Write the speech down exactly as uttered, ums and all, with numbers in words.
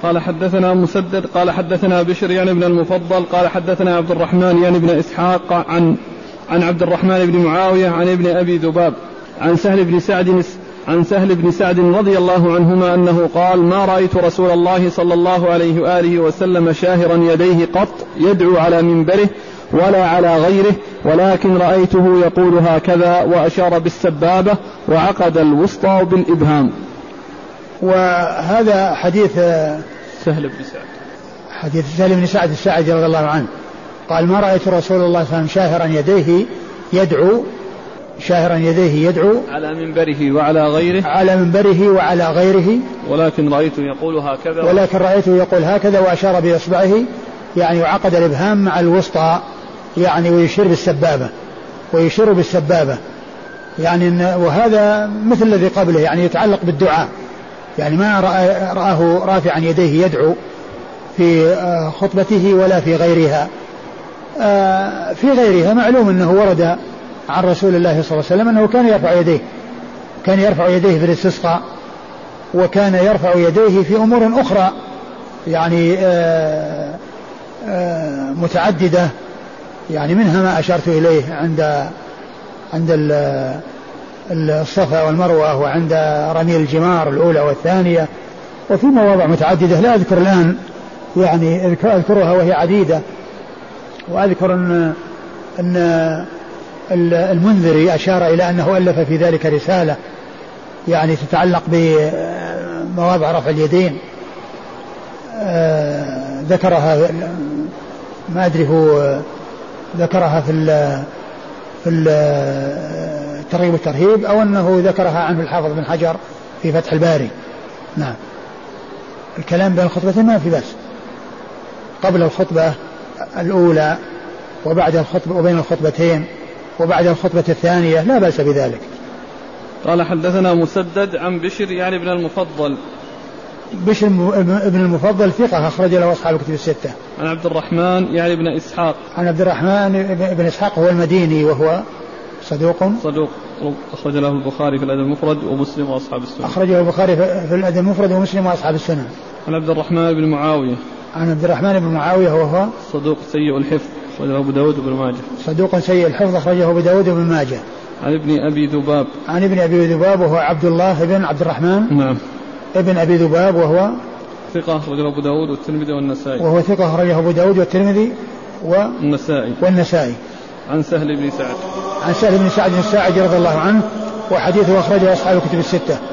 قال حدثنا مسدد قال حدثنا بشر يعني بن المفضل قال حدثنا عبد الرحمن يعني بن إسحاق عن عن عبد الرحمن بن معاوية عن ابن أبي ذباب عن سهل بن سعد عن سهل بن سعد رضي الله عنهما أنه قال ما رأيت رسول الله صلى الله عليه وآله وسلم شاهرا يديه قط يدعو على منبره ولا على غيره، ولكن رأيته يقول هكذا وأشار بالسبابة وعقد الوسطى بالإبهام. وهذا حديث سهل بن سعد حديث سهل بن سعد الساعدي رضي الله عنه قال ما رأيت رسول الله صلى الله عليه وسلم شاهرا يديه يدعو شاهرا يديه يدعو على منبره وعلى غيره على منبره وعلى غيره ولكن رأيته يقول هكذا ولكن رأيته يقول هكذا وأشار بإصبعه يعني وعقد الإبهام مع الوسطى يعني ويشير بالسبابة ويشير بالسبابة يعني. وهذا مثل الذي قبله يعني يتعلق بالدعاء، يعني ما رآه رافعا يديه يدعو في خطبته ولا في غيرها. في غيرها معلوم أنه ورد عن رسول الله صلى الله عليه وسلم أنه كان يرفع يديه كان يرفع يديه في الاستسقاء، وكان يرفع يديه في أمور أخرى يعني آآ آآ متعددة، يعني منها ما أشرت إليه عند عند الصفا والمروة وعند رمي الجمار الأولى والثانية، وفي مواضع متعددة لا أذكر الآن يعني أذكرها وهي عديدة. وأذكر أن, أن المنذري أشار إلى أنه ألف في ذلك رسالة يعني تتعلق بمواضع رفع اليدين، ذكرها ما أدري هو ذكرها في في الترغيب والترهيب أو أنه ذكرها عنه الحافظ بن حجر في فتح الباري. نعم. الكلام بين الخطبتين ما في بس، قبل الخطبة الأولى وبعد الخطبة وبين الخطبتين وبعد الخطبة الثانية لا بأس بذلك. قال حدثنا مسدد عن بشر يعني ابن المفضل بشر ابن المفضل ثقة أخرج له أصحاب الكتب الستة. عن عبد الرحمن يعني ابن إسحاق عن عبد الرحمن ابن إسحاق هو المديني وهو صدوق صدوق أخرج له البخاري في الأدب المفرد ومسلم وأصحاب السنن. أخرجه البخاري في الأدب المفرد ومسلم وأصحاب السنن. عن عبد الرحمن بن معاوية عن عبد الرحمن بن معاوية وهو صدوق سيء الحفظ أخرجه أبو داود وابن ماجه. صدوق سيء الحفظ أخرجه أبو داود وابن ماجه. عن ابن أبي ذباب عن ابن أبي ذباب وهو عبد الله بن عبد الرحمن نعم ابن أبي ذباب وهو ثقة أخرجه أبو داود والترمذي والنسائي وهو ثقة أخرجه أبو داود والترمذي والنسائي والنسائي. عن سهل بن سعد عن سهل بن سعد الساعدي رضي الله عنه وحديثه أخرجه أصحاب الكتب الستة.